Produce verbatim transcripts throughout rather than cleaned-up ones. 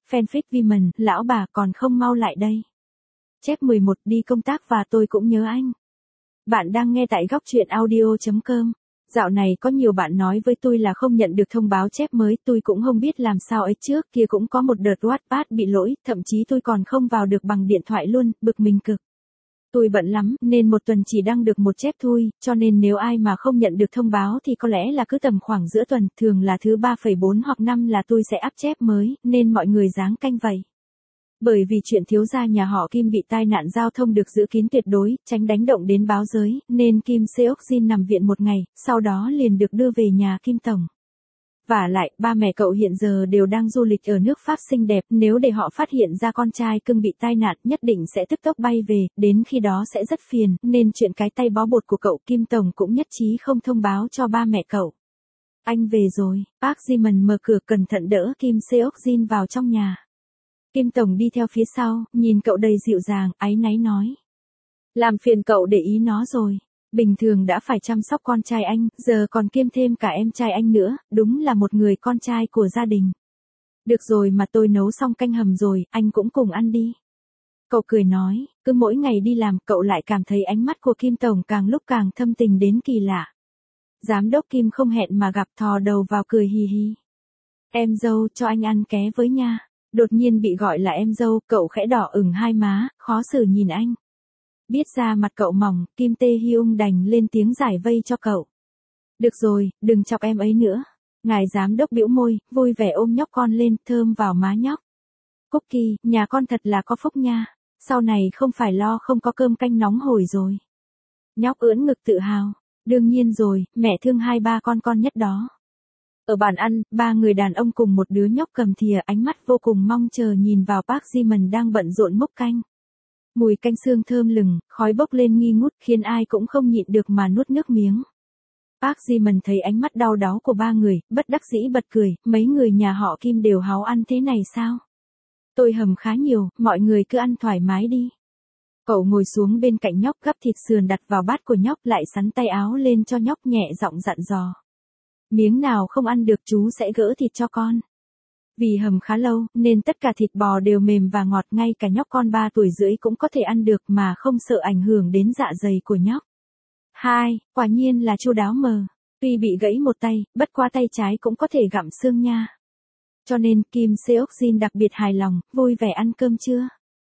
fanfic Viman, lão bà còn không mau lại đây. Chép mười một đi công tác và tôi cũng nhớ anh. Bạn đang nghe tại góc truyện audio chấm com. Dạo này có nhiều bạn nói với tôi là không nhận được thông báo chép mới, tôi cũng không biết làm sao ấy, trước kia cũng có một đợt Wattpad bị lỗi, thậm chí tôi còn không vào được bằng điện thoại luôn, bực mình cực. Tôi bận lắm, nên một tuần chỉ đăng được một chép thôi, cho nên nếu ai mà không nhận được thông báo thì có lẽ là cứ tầm khoảng giữa tuần, thường là thứ ba phẩy bốn hoặc năm là tôi sẽ up chép mới, nên mọi người ráng canh vậy. Bởi vì chuyện thiếu gia nhà họ Kim bị tai nạn giao thông được giữ kín tuyệt đối, tránh đánh động đến báo giới, nên Kim Seok-jin nằm viện một ngày, sau đó liền được đưa về nhà Kim Tổng. Vả lại, ba mẹ cậu hiện giờ đều đang du lịch ở nước Pháp xinh đẹp, nếu để họ phát hiện ra con trai cưng bị tai nạn, nhất định sẽ tức tốc bay về, đến khi đó sẽ rất phiền, nên chuyện cái tay bó bột của cậu Kim Tổng cũng nhất trí không thông báo cho ba mẹ cậu. Anh về rồi, Park Ji-man mở cửa cẩn thận đỡ Kim Seok-jin vào trong nhà. Kim Tổng đi theo phía sau, nhìn cậu đầy dịu dàng, áy náy nói. Làm phiền cậu để ý nó rồi. Bình thường đã phải chăm sóc con trai anh, giờ còn kiêm thêm cả em trai anh nữa, đúng là một người con trai của gia đình. Được rồi, mà tôi nấu xong canh hầm rồi, anh cũng cùng ăn đi. Cậu cười nói, cứ mỗi ngày đi làm, cậu lại cảm thấy ánh mắt của Kim Tổng càng lúc càng thâm tình đến kỳ lạ. Giám đốc Kim không hẹn mà gặp, thò đầu vào cười hì hì. Em dâu, cho anh ăn ké với nha. Đột nhiên bị gọi là em dâu, cậu khẽ đỏ ửng hai má, khó xử nhìn anh. Biết ra mặt cậu mỏng, Kim Tae-hyung đành lên tiếng giải vây cho cậu. Được rồi, đừng chọc em ấy nữa. Ngài giám đốc bĩu môi, vui vẻ ôm nhóc con lên, thơm vào má nhóc. Cookie, nhà con thật là có phúc nha. Sau này không phải lo không có cơm canh nóng hổi rồi. Nhóc ưỡn ngực tự hào. Đương nhiên rồi, mẹ thương hai ba con con nhất đó. Ở bàn ăn, ba người đàn ông cùng một đứa nhóc cầm thìa, ánh mắt vô cùng mong chờ nhìn vào Park Ji-man đang bận rộn múc canh. Mùi canh xương thơm lừng, khói bốc lên nghi ngút khiến ai cũng không nhịn được mà nuốt nước miếng. Park Ji-man thấy ánh mắt đau đáu của ba người, bất đắc dĩ bật cười, mấy người nhà họ Kim đều háo ăn thế này sao? Tôi hầm khá nhiều, mọi người cứ ăn thoải mái đi. Cậu ngồi xuống bên cạnh nhóc gắp thịt sườn đặt vào bát của nhóc, lại sắn tay áo lên cho nhóc, nhẹ giọng dặn dò. Miếng nào không ăn được chú sẽ gỡ thịt cho con. Vì hầm khá lâu, nên tất cả thịt bò đều mềm và ngọt, ngay cả nhóc con ba tuổi rưỡi cũng có thể ăn được mà không sợ ảnh hưởng đến dạ dày của nhóc. Hai, quả nhiên là chu đáo mờ. Tuy bị gãy một tay, bất qua tay trái cũng có thể gặm xương nha. Cho nên Kim Seok-jin đặc biệt hài lòng, vui vẻ ăn cơm trưa.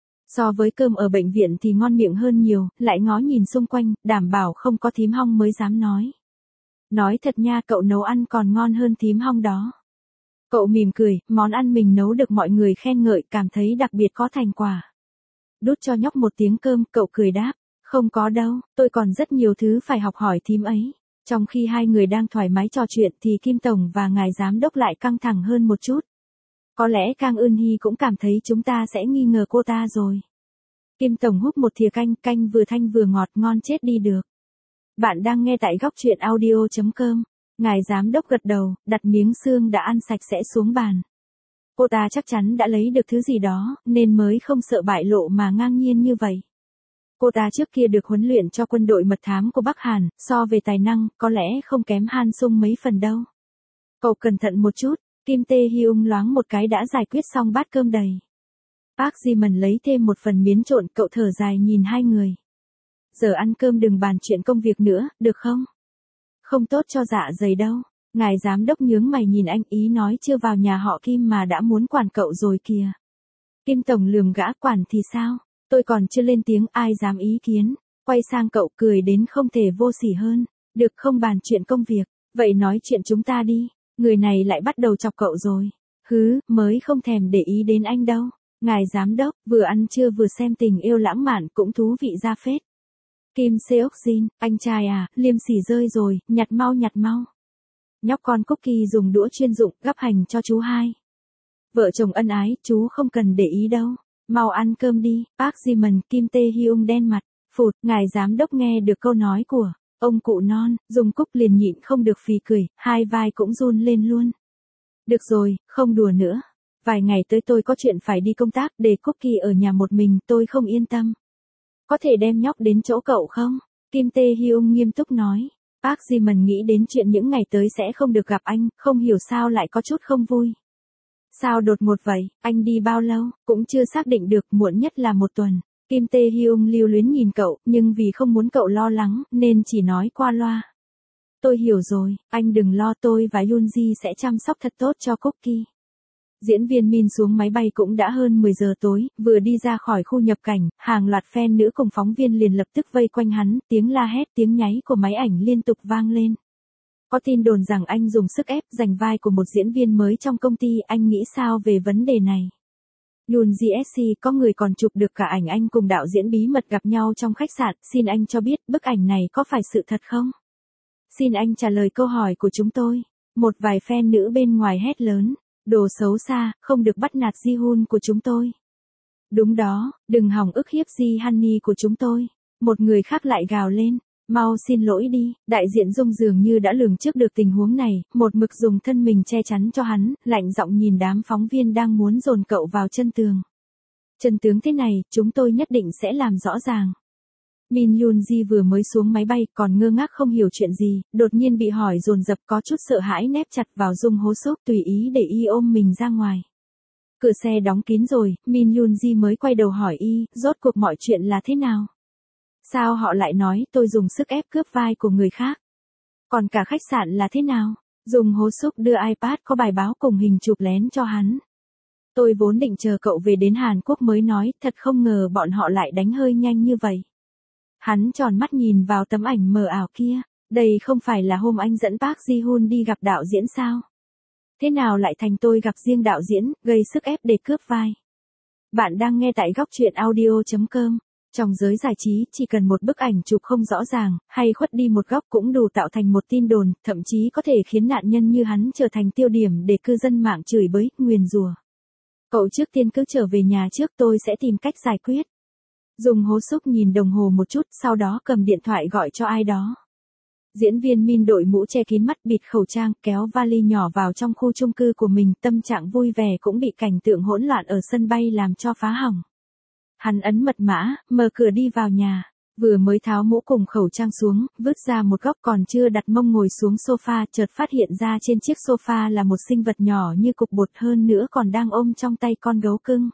So với cơm ở bệnh viện thì ngon miệng hơn nhiều, lại ngó nhìn xung quanh, đảm bảo không có thím hong mới dám nói. Nói thật nha, cậu nấu ăn còn ngon hơn thím hong đó. Cậu mỉm cười, món ăn mình nấu được mọi người khen ngợi, cảm thấy đặc biệt có thành quả. Đút cho nhóc một tiếng cơm, cậu cười đáp, không có đâu, tôi còn rất nhiều thứ phải học hỏi thím ấy. Trong khi hai người đang thoải mái trò chuyện thì Kim Tổng và ngài giám đốc lại căng thẳng hơn một chút. Có lẽ Kang Eun-hee cũng cảm thấy chúng ta sẽ nghi ngờ cô ta rồi. Kim Tổng húp một thìa canh, canh vừa thanh vừa ngọt, ngon chết đi được. Bạn đang nghe tại góc truyện audio chấm com. Ngài giám đốc gật đầu, đặt miếng xương đã ăn sạch sẽ xuống bàn. Cô ta chắc chắn đã lấy được thứ gì đó, nên mới không sợ bại lộ mà ngang nhiên như vậy. Cô ta trước kia được huấn luyện cho quân đội mật thám của Bắc Hàn, so về tài năng, có lẽ không kém Han Sung mấy phần đâu. Cậu cẩn thận một chút, Kim Tae-hyung loáng một cái đã giải quyết xong bát cơm đầy. Park Ji-man lấy thêm một phần miến trộn, cậu thở dài nhìn hai người. Giờ ăn cơm đừng bàn chuyện công việc nữa, được không? Không tốt cho dạ dày đâu. Ngài giám đốc nhướng mày nhìn anh, ý nói chưa vào nhà họ Kim mà đã muốn quản cậu rồi kìa. Kim Tổng lườm gã, quản thì sao? Tôi còn chưa lên tiếng, ai dám ý kiến. Quay sang cậu cười đến không thể vô sỉ hơn. Được không, bàn chuyện công việc, vậy nói chuyện chúng ta đi. Người này lại bắt đầu chọc cậu rồi. Hứ, mới không thèm để ý đến anh đâu. Ngài giám đốc, vừa ăn trưa vừa xem tình yêu lãng mạn cũng thú vị ra phết. Kim Seok-jin, anh trai à, liêm sỉ rơi rồi, nhặt mau nhặt mau. Nhóc con Cookie dùng đũa chuyên dụng, gắp hành cho chú hai. Vợ chồng ân ái, chú không cần để ý đâu. Mau ăn cơm đi. Park Ji-man, Kim Tae-hyung đen mặt. Phụt, ngài giám đốc nghe được câu nói của ông cụ non, dùng cúc liền nhịn không được phì cười, hai vai cũng run lên luôn. Được rồi, không đùa nữa. Vài ngày tới tôi có chuyện phải đi công tác, để Cookie ở nhà một mình, tôi không yên tâm. Có thể đem nhóc đến chỗ cậu không? Kim Tae-hyung nghiêm túc nói. Park Ji-man nghĩ đến chuyện những ngày tới sẽ không được gặp anh, không hiểu sao lại có chút không vui. Sao đột ngột vậy, anh đi bao lâu, cũng chưa xác định được, muộn nhất là một tuần. Kim Tae Hyung lưu luyến nhìn cậu, nhưng vì không muốn cậu lo lắng, nên chỉ nói qua loa. Tôi hiểu rồi, anh đừng lo, tôi và Yoonji sẽ chăm sóc thật tốt cho Cookie. Diễn viên Min xuống máy bay cũng đã hơn mười giờ tối, vừa đi ra khỏi khu nhập cảnh, hàng loạt fan nữ cùng phóng viên liền lập tức vây quanh hắn, tiếng la hét, tiếng nháy của máy ảnh liên tục vang lên. Có tin đồn rằng anh dùng sức ép giành vai của một diễn viên mới trong công ty, anh nghĩ sao về vấn đề này? Yoonji ét xê, có người còn chụp được cả ảnh anh cùng đạo diễn bí mật gặp nhau trong khách sạn, xin anh cho biết bức ảnh này có phải sự thật không? Xin anh trả lời câu hỏi của chúng tôi. Một vài fan nữ bên ngoài hét lớn, đồ xấu xa, không được bắt nạt Ji-hoon của chúng tôi. Đúng đó, đừng hòng ức hiếp Ji-honey của chúng tôi. Một người khác lại gào lên, mau xin lỗi đi, đại diện Dung dường như đã lường trước được tình huống này, một mực dùng thân mình che chắn cho hắn, lạnh giọng nhìn đám phóng viên đang muốn dồn cậu vào chân tường. Chân tướng thế này, chúng tôi nhất định sẽ làm rõ ràng. Min Yoonji vừa mới xuống máy bay, còn ngơ ngác không hiểu chuyện gì, đột nhiên bị hỏi dồn dập, có chút sợ hãi nép chặt vào Dung Hố Súc, tùy ý để y ôm mình ra ngoài. Cửa xe đóng kín rồi, Min Yoonji mới quay đầu hỏi y, rốt cuộc mọi chuyện là thế nào? Sao họ lại nói tôi dùng sức ép cướp vai của người khác? Còn cả khách sạn là thế nào? Dung Hố Súc đưa iPad có bài báo cùng hình chụp lén cho hắn. Tôi vốn định chờ cậu về đến Hàn Quốc mới nói, thật không ngờ bọn họ lại đánh hơi nhanh như vậy. Hắn tròn mắt nhìn vào tấm ảnh mờ ảo kia, đây không phải là hôm anh dẫn Park Ji-hoon đi gặp đạo diễn sao? Thế nào lại thành tôi gặp riêng đạo diễn, gây sức ép để cướp vai? Bạn đang nghe tại góc truyện audio chấm com. Trong giới giải trí, chỉ cần một bức ảnh chụp không rõ ràng, hay khuất đi một góc cũng đủ tạo thành một tin đồn, thậm chí có thể khiến nạn nhân như hắn trở thành tiêu điểm để cư dân mạng chửi bới, nguyền rủa. Cậu trước tiên cứ trở về nhà trước, tôi sẽ tìm cách giải quyết. Dung Hố Súc nhìn đồng hồ một chút, sau đó cầm điện thoại gọi cho ai đó. Diễn viên Min đội mũ che kín mắt, bịt khẩu trang, kéo vali nhỏ vào trong khu chung cư của mình, tâm trạng vui vẻ cũng bị cảnh tượng hỗn loạn ở sân bay làm cho phá hỏng. Hắn ấn mật mã, mở cửa đi vào nhà, vừa mới tháo mũ cùng khẩu trang xuống, vứt ra một góc, còn chưa đặt mông ngồi xuống sofa, chợt phát hiện ra trên chiếc sofa là một sinh vật nhỏ như cục bột, hơn nữa còn đang ôm trong tay con gấu cưng.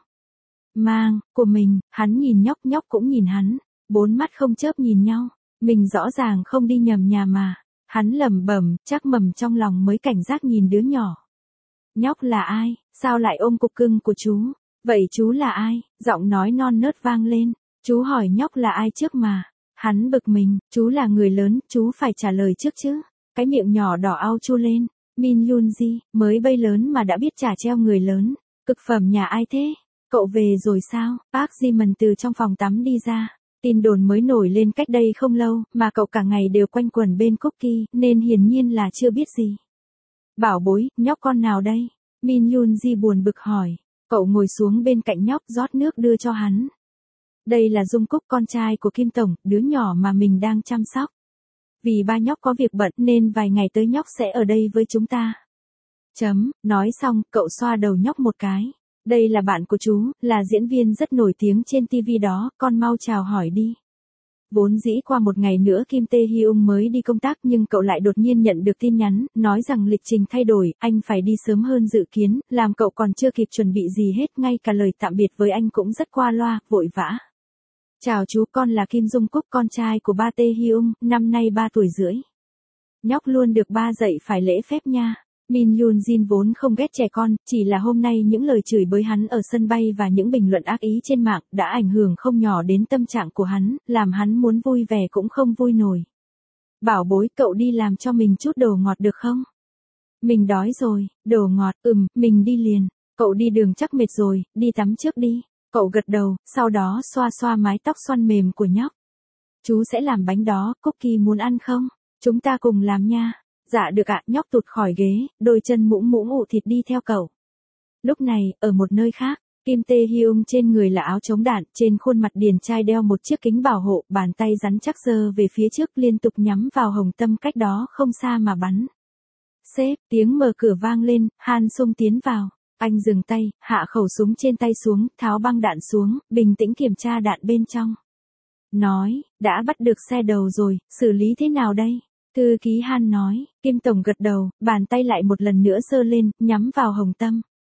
Mang, của mình, hắn nhìn nhóc, nhóc cũng nhìn hắn, bốn mắt không chớp nhìn nhau, mình rõ ràng không đi nhầm nhà mà. Hắn lẩm bẩm, chắc mầm trong lòng mới cảnh giác nhìn đứa nhỏ. Nhóc là ai, sao lại ôm cục cưng của chú? Vậy chú là ai? Giọng nói non nớt vang lên. Chú hỏi nhóc là ai trước mà. Hắn bực mình, chú là người lớn, chú phải trả lời trước chứ. Cái miệng nhỏ đỏ au chu lên. Min Yoonji, mới bay lớn mà đã biết trả treo người lớn. Cực phẩm nhà ai thế? Cậu về rồi sao? Park Ji-man từ trong phòng tắm đi ra. Tin đồn mới nổi lên cách đây không lâu, mà cậu cả ngày đều quanh quẩn bên Cookie, nên hiển nhiên là chưa biết gì. Bảo bối, nhóc con nào đây? Min Yoonji buồn bực hỏi. Cậu ngồi xuống bên cạnh nhóc, rót nước đưa cho hắn. Đây là Dung Cúc, con trai của Kim Tổng, đứa nhỏ mà mình đang chăm sóc. Vì ba nhóc có việc bận nên vài ngày tới nhóc sẽ ở đây với chúng ta. Chấm, nói xong, cậu xoa đầu nhóc một cái. Đây là bạn của chú, là diễn viên rất nổi tiếng trên ti vi đó, con mau chào hỏi đi. Vốn dĩ qua một ngày nữa Kim Tae Hyung mới đi công tác, nhưng cậu lại đột nhiên nhận được tin nhắn, nói rằng lịch trình thay đổi, anh phải đi sớm hơn dự kiến, làm cậu còn chưa kịp chuẩn bị gì hết, ngay cả lời tạm biệt với anh cũng rất qua loa, vội vã. Chào chú, con là Kim Dung Cúc, con trai của ba Tae Hyung, năm nay ba tuổi rưỡi. Nhóc luôn được ba dạy phải lễ phép nha. Min Yoonjin vốn không ghét trẻ con, chỉ là hôm nay những lời chửi bới hắn ở sân bay và những bình luận ác ý trên mạng đã ảnh hưởng không nhỏ đến tâm trạng của hắn, làm hắn muốn vui vẻ cũng không vui nổi. Bảo bối, cậu đi làm cho mình chút đồ ngọt được không? Mình đói rồi, đồ ngọt, ừm, mình đi liền. Cậu đi đường chắc mệt rồi, đi tắm trước đi. Cậu gật đầu, sau đó xoa xoa mái tóc xoăn mềm của nhóc. Chú sẽ làm bánh đó, Cookie muốn ăn không? Chúng ta cùng làm nha. Dạ được ạ, nhóc tụt khỏi ghế, đôi chân mũm mũm ụ thịt đi theo cậu. Lúc này, ở một nơi khác, Kim Tae Hyung trên người là áo chống đạn, trên khuôn mặt điển trai đeo một chiếc kính bảo hộ, bàn tay rắn chắc giơ về phía trước liên tục nhắm vào hồng tâm cách đó không xa mà bắn. Sếp, tiếng mở cửa vang lên, Han Sung tiến vào. Anh dừng tay, hạ khẩu súng trên tay xuống, tháo băng đạn xuống, bình tĩnh kiểm tra đạn bên trong. Nói, đã bắt được xe đầu rồi, xử lý thế nào đây? Thư ký Han nói, Kim Tổng gật đầu, bàn tay lại một lần nữa giơ lên, nhắm vào hồng tâm.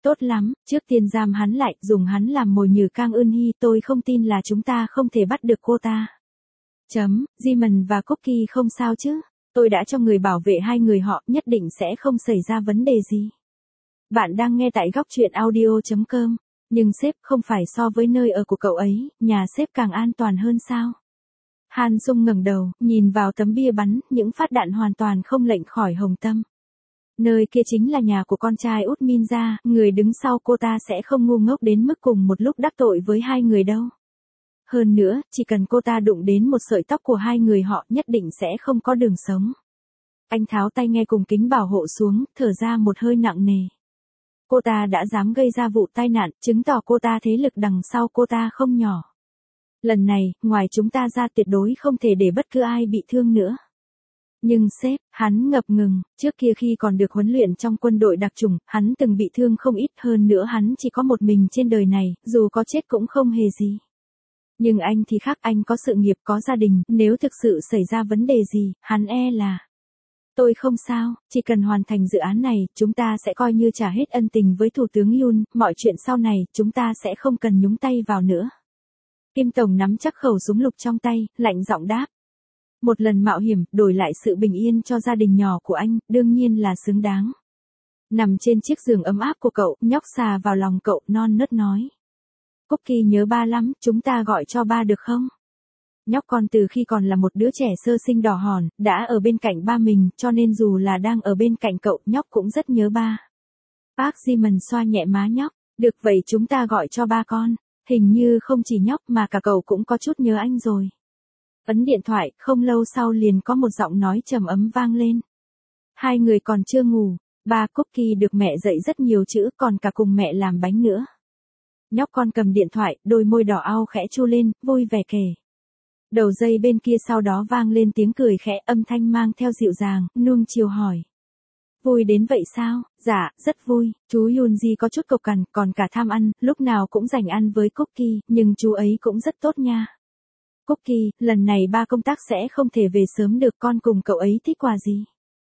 Tốt lắm, trước tiên giam hắn lại, dùng hắn làm mồi nhử Kang Eun Hee, tôi không tin là chúng ta không thể bắt được cô ta. Chấm, Jimin và Cookie không sao chứ? Tôi đã cho người bảo vệ hai người họ, nhất định sẽ không xảy ra vấn đề gì. Bạn đang nghe tại góc truyện audio chấm com. Nhưng sếp, không phải so với nơi ở của cậu ấy, nhà sếp càng an toàn hơn sao? Han Sung ngẩng đầu, nhìn vào tấm bia bắn, những phát đạn hoàn toàn không lệch khỏi hồng tâm. Nơi kia chính là nhà của con trai út Min gia, người đứng sau cô ta sẽ không ngu ngốc đến mức cùng một lúc đắc tội với hai người đâu. Hơn nữa, chỉ cần cô ta đụng đến một sợi tóc của hai người họ nhất định sẽ không có đường sống. Anh tháo tay nghe cùng kính bảo hộ xuống, thở ra một hơi nặng nề. Cô ta đã dám gây ra vụ tai nạn, chứng tỏ cô ta thế lực đằng sau cô ta không nhỏ. Lần này, ngoài chúng ta ra tuyệt đối không thể để bất cứ ai bị thương nữa. Nhưng sếp, hắn ngập ngừng, trước kia khi còn được huấn luyện trong quân đội đặc chủng, hắn từng bị thương không ít, hơn nữa hắn chỉ có một mình trên đời này, dù có chết cũng không hề gì. Nhưng anh thì khác, anh có sự nghiệp, có gia đình, nếu thực sự xảy ra vấn đề gì, hắn e là... Tôi không sao, chỉ cần hoàn thành dự án này, chúng ta sẽ coi như trả hết ân tình với Thủ tướng Yoon, mọi chuyện sau này, chúng ta sẽ không cần nhúng tay vào nữa. Kim Tổng nắm chắc khẩu súng lục trong tay, lạnh giọng đáp. Một lần mạo hiểm, đổi lại sự bình yên cho gia đình nhỏ của anh, đương nhiên là xứng đáng. Nằm trên chiếc giường ấm áp của cậu, nhóc xà vào lòng cậu, non nớt nói. Cookie nhớ ba lắm, chúng ta gọi cho ba được không? Nhóc con từ khi còn là một đứa trẻ sơ sinh đỏ hòn, đã ở bên cạnh ba mình, cho nên dù là đang ở bên cạnh cậu, nhóc cũng rất nhớ ba. Park Ji-min xoa nhẹ má nhóc, được vậy chúng ta gọi cho ba con, hình như không chỉ nhóc mà cả cậu cũng có chút nhớ anh rồi. Ấn điện thoại, không lâu sau liền có một giọng nói trầm ấm vang lên. Hai người còn chưa ngủ, ba Cookie được mẹ dạy rất nhiều chữ, còn cả cùng mẹ làm bánh nữa. Nhóc con cầm điện thoại, đôi môi đỏ au khẽ chu lên, vui vẻ kể. Đầu dây bên kia sau đó vang lên tiếng cười khẽ, âm thanh mang theo dịu dàng, nuông chiều hỏi. Vui đến vậy sao? Dạ, rất vui, chú Yoonji có chút cộc cằn, còn cả tham ăn, lúc nào cũng dành ăn với Cookie, nhưng chú ấy cũng rất tốt nha. Cookie, lần này ba công tác sẽ không thể về sớm được, con cùng cậu ấy thích quà gì?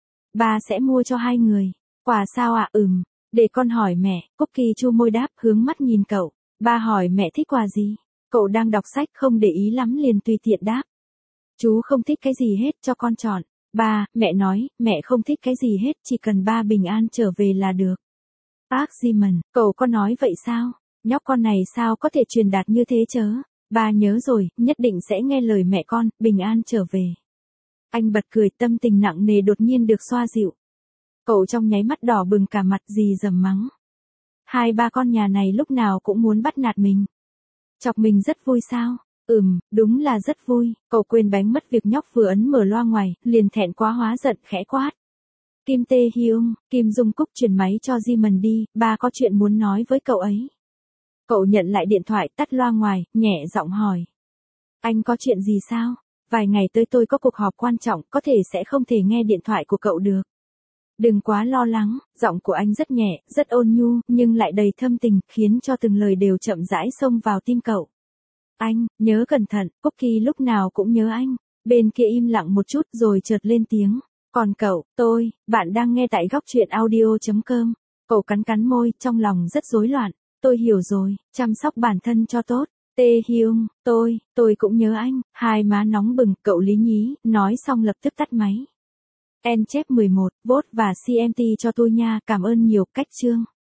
Ba sẽ mua cho hai người. Quà sao ạ? À? Ừm, để con hỏi mẹ. Cookie chu môi đáp, hướng mắt nhìn cậu. Ba hỏi mẹ thích quà gì? Cậu đang đọc sách không để ý lắm liền tùy tiện đáp. Chú không thích cái gì hết, cho con chọn. Ba, mẹ nói, mẹ không thích cái gì hết, chỉ cần ba bình an trở về là được. Park Ji-min, cậu có nói vậy sao? Nhóc con này sao có thể truyền đạt như thế chớ? Ba nhớ rồi, nhất định sẽ nghe lời mẹ con, bình an trở về. Anh bật cười, tâm tình nặng nề đột nhiên được xoa dịu. Cậu trong nháy mắt đỏ bừng cả mặt, dì dầm mắng. Hai ba con nhà này lúc nào cũng muốn bắt nạt mình. Chọc mình rất vui sao? Ừm, đúng là rất vui. Cậu quên bánh mất việc nhóc vừa ấn mở loa ngoài, liền thẹn quá hóa giận khẽ quát. Kim Tae Hyung, Kim Dung Cúc chuyển máy cho Ji-min đi, ba có chuyện muốn nói với cậu ấy. Cậu nhận lại điện thoại, tắt loa ngoài, nhẹ giọng hỏi. Anh có chuyện gì sao? Vài ngày tới tôi có cuộc họp quan trọng, có thể sẽ không thể nghe điện thoại của cậu được. Đừng quá lo lắng, giọng của anh rất nhẹ, rất ôn nhu, nhưng lại đầy thâm tình, khiến cho từng lời đều chậm rãi xông vào tim cậu. Anh, nhớ cẩn thận, Cookie lúc nào cũng nhớ anh. Bên kia im lặng một chút rồi chợt lên tiếng. Còn cậu, tôi, bạn đang nghe tại góc truyện audio chấm com. Cậu cắn cắn môi, trong lòng rất rối loạn. Tôi hiểu rồi, chăm sóc bản thân cho tốt. Tae Hyung, tôi, tôi cũng nhớ anh. Hai má nóng bừng, cậu lý nhí, nói xong lập tức tắt máy. En chép mười một, vote và xê em tê cho tôi nha, cảm ơn nhiều, cách chương.